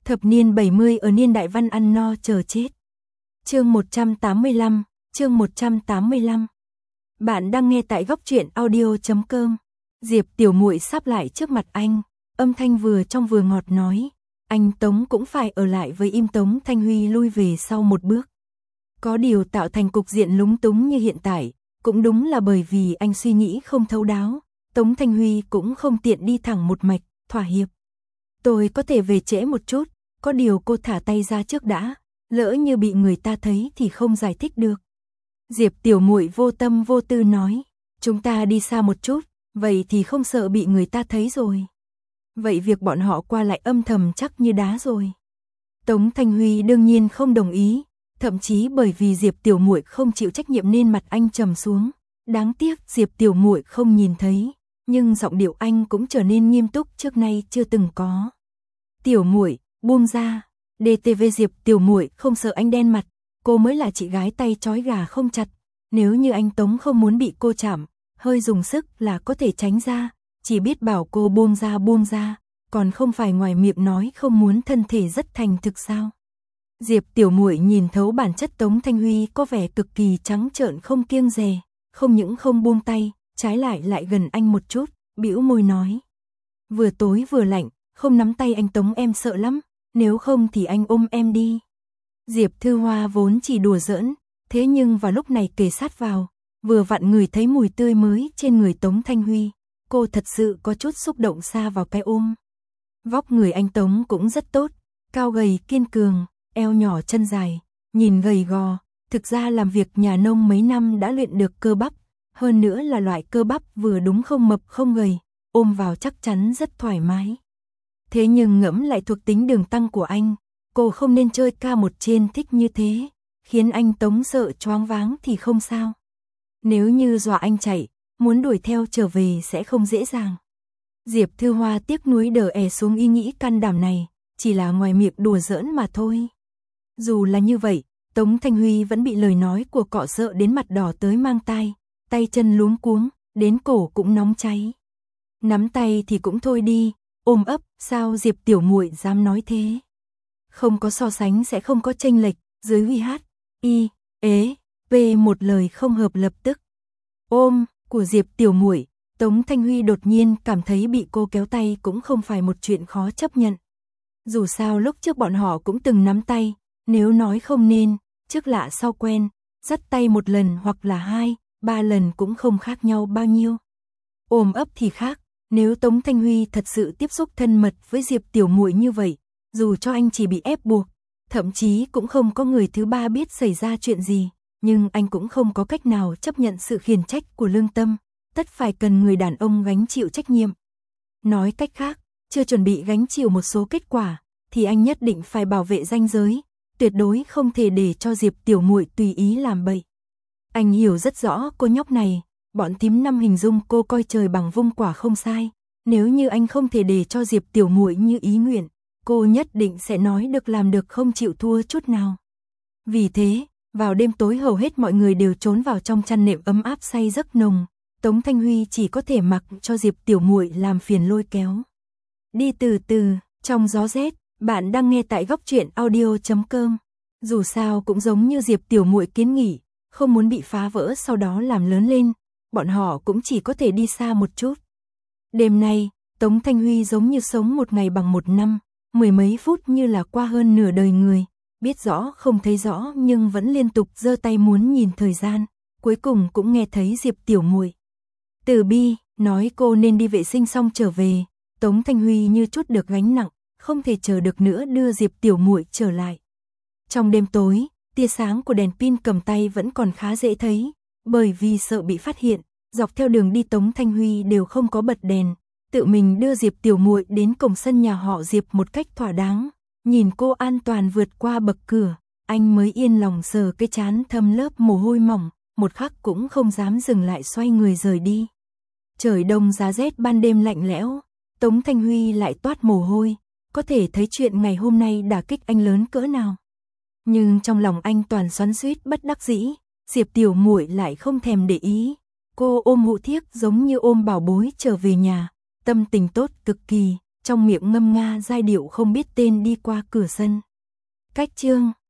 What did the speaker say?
Thập niên 70 ở niên đại văn ăn no chờ chết. Chương 185, chương 185. Bạn đang nghe tại góc truyện audio.com. Diệp Tiểu Muội sắp lại trước mặt anh, âm thanh vừa trong vừa ngọt nói, anh Tống cũng phải ở lại với im. Tống Thanh Huy lui về sau một bước. Có điều tạo thành cục diện lúng túng như hiện tại, cũng đúng là bởi vì anh suy nghĩ không thấu đáo, Tống Thanh Huy cũng không tiện đi thẳng một mạch, thỏa hiệp. Tôi có thể về trễ một chút, có điều cô thả tay ra trước đã, lỡ như bị người ta thấy thì không giải thích được. Diệp Tiểu Muội vô tâm vô tư nói, chúng ta đi xa một chút, vậy thì không sợ bị người ta thấy rồi. Vậy việc bọn họ qua lại âm thầm chắc như đá rồi. Tống Thanh Huy đương nhiên không đồng ý, thậm chí bởi vì Diệp Tiểu Muội không chịu trách nhiệm nên mặt anh trầm xuống. Đáng tiếc Diệp Tiểu Muội không nhìn thấy, nhưng giọng điệu anh cũng trở nên nghiêm túc trước nay chưa từng có. Tiểu Muội, buông ra. DTV Diệp Tiểu Muội không sợ anh đen mặt, cô mới là chị gái tay trói gà không chặt, nếu như anh Tống không muốn bị cô chạm, hơi dùng sức là có thể tránh ra, chỉ biết bảo cô buông ra, còn không phải ngoài miệng nói không muốn, thân thể rất thành thực sao? Diệp Tiểu Muội nhìn thấu bản chất Tống Thanh Huy có vẻ cực kỳ trắng trợn không kiêng dè, không những không buông tay, trái lại gần anh một chút, bĩu môi nói: "Vừa tối vừa lạnh, không nắm tay anh Tống em sợ lắm, nếu không thì anh ôm em đi." Diệp Thư Hoa vốn chỉ đùa giỡn, thế nhưng vào lúc này kề sát vào, vừa vặn ngửi thấy mùi tươi mới trên người Tống Thanh Huy, cô thật sự có chút xúc động xa vào cái ôm. Vóc người anh Tống cũng rất tốt, cao gầy kiên cường, eo nhỏ chân dài, nhìn gầy gò, thực ra làm việc nhà nông mấy năm đã luyện được cơ bắp, hơn nữa là loại cơ bắp vừa đúng không mập không gầy, ôm vào chắc chắn rất thoải mái. Thế nhưng ngẫm lại thuộc tính đường tăng của anh, cô không nên chơi ca một trên thích như thế, khiến anh Tống sợ choáng váng thì không sao. Nếu như dọa anh chạy, muốn đuổi theo trở về sẽ không dễ dàng. Diệp Thư Hoa tiếc nuối đè xuống ý nghĩ can đảm này, chỉ là ngoài miệng đùa giỡn mà thôi. Dù là như vậy, Tống Thanh Huy vẫn bị lời nói của cọ sợ đến mặt đỏ tới mang tai, tay chân luống cuống, đến cổ cũng nóng cháy. Nắm tay thì cũng thôi đi, ôm ấp, sao Diệp Tiểu Muội dám nói thế? Không có so sánh sẽ không có chênh lệch, dưới huy hát, y, ế, p một lời không hợp lập tức. Ôm của Diệp Tiểu Muội, Tống Thanh Huy đột nhiên cảm thấy bị cô kéo tay cũng không phải một chuyện khó chấp nhận. Dù sao lúc trước bọn họ cũng từng nắm tay, nếu nói không nên, trước lạ sau quen, dắt tay một lần hoặc là 2, 3 lần cũng không khác nhau bao nhiêu. Ôm ấp thì khác, nếu Tống Thanh Huy thật sự tiếp xúc thân mật với Diệp Tiểu Muội như vậy, dù cho anh chỉ bị ép buộc, thậm chí cũng không có người thứ ba biết xảy ra chuyện gì, nhưng anh cũng không có cách nào chấp nhận sự khiển trách của lương tâm, tất phải cần người đàn ông gánh chịu trách nhiệm. Nói cách khác, chưa chuẩn bị gánh chịu một số kết quả, thì anh nhất định phải bảo vệ ranh giới, tuyệt đối không thể để cho Diệp Tiểu Muội tùy ý làm bậy. Anh hiểu rất rõ cô nhóc này, bọn thím năm hình dung cô coi trời bằng vung quả không sai, nếu như anh không thể để cho Diệp Tiểu Muội như ý nguyện, cô nhất định sẽ nói được làm được, không chịu thua chút nào. Vì thế, vào đêm tối hầu hết mọi người đều trốn vào trong chăn nệm ấm áp say giấc nồng, Tống Thanh Huy chỉ có thể mặc cho Diệp Tiểu Muội làm phiền lôi kéo. Đi từ từ, trong gió rét, bạn đang nghe tại góc truyện audio.com. Dù sao cũng giống như Diệp Tiểu Muội kiến nghị, không muốn bị phá vỡ sau đó làm lớn lên, bọn họ cũng chỉ có thể đi xa một chút. Đêm nay, Tống Thanh Huy giống như sống một ngày bằng một năm, mười mấy phút như là qua hơn nửa đời người, biết rõ không thấy rõ nhưng vẫn liên tục giơ tay muốn nhìn thời gian, cuối cùng cũng nghe thấy Diệp Tiểu Muội từ bi nói cô nên đi vệ sinh xong trở về. Tống Thanh Huy như chút được gánh nặng, không thể chờ được nữa đưa Diệp Tiểu Muội trở lại. Trong đêm tối, tia sáng của đèn pin cầm tay vẫn còn khá dễ thấy, bởi vì sợ bị phát hiện, dọc theo đường đi Tống Thanh Huy đều không có bật đèn, tự mình đưa Diệp Tiểu Muội đến cổng sân nhà họ Diệp một cách thỏa đáng, nhìn cô an toàn vượt qua bậc cửa, anh mới yên lòng sờ cái trán thấm lớp mồ hôi mỏng, một khắc cũng không dám dừng lại xoay người rời đi. Trời đông giá rét ban đêm lạnh lẽo, Tống Thanh Huy lại toát mồ hôi, có thể thấy chuyện ngày hôm nay đả kích anh lớn cỡ nào. Nhưng trong lòng anh toàn xoắn xuýt bất đắc dĩ, Diệp Tiểu Muội lại không thèm để ý, cô ôm Hụ Thiếc giống như ôm bảo bối trở về nhà, tâm tình tốt cực kỳ, trong miệng ngâm nga giai điệu không biết tên đi qua cửa sân. Cách chương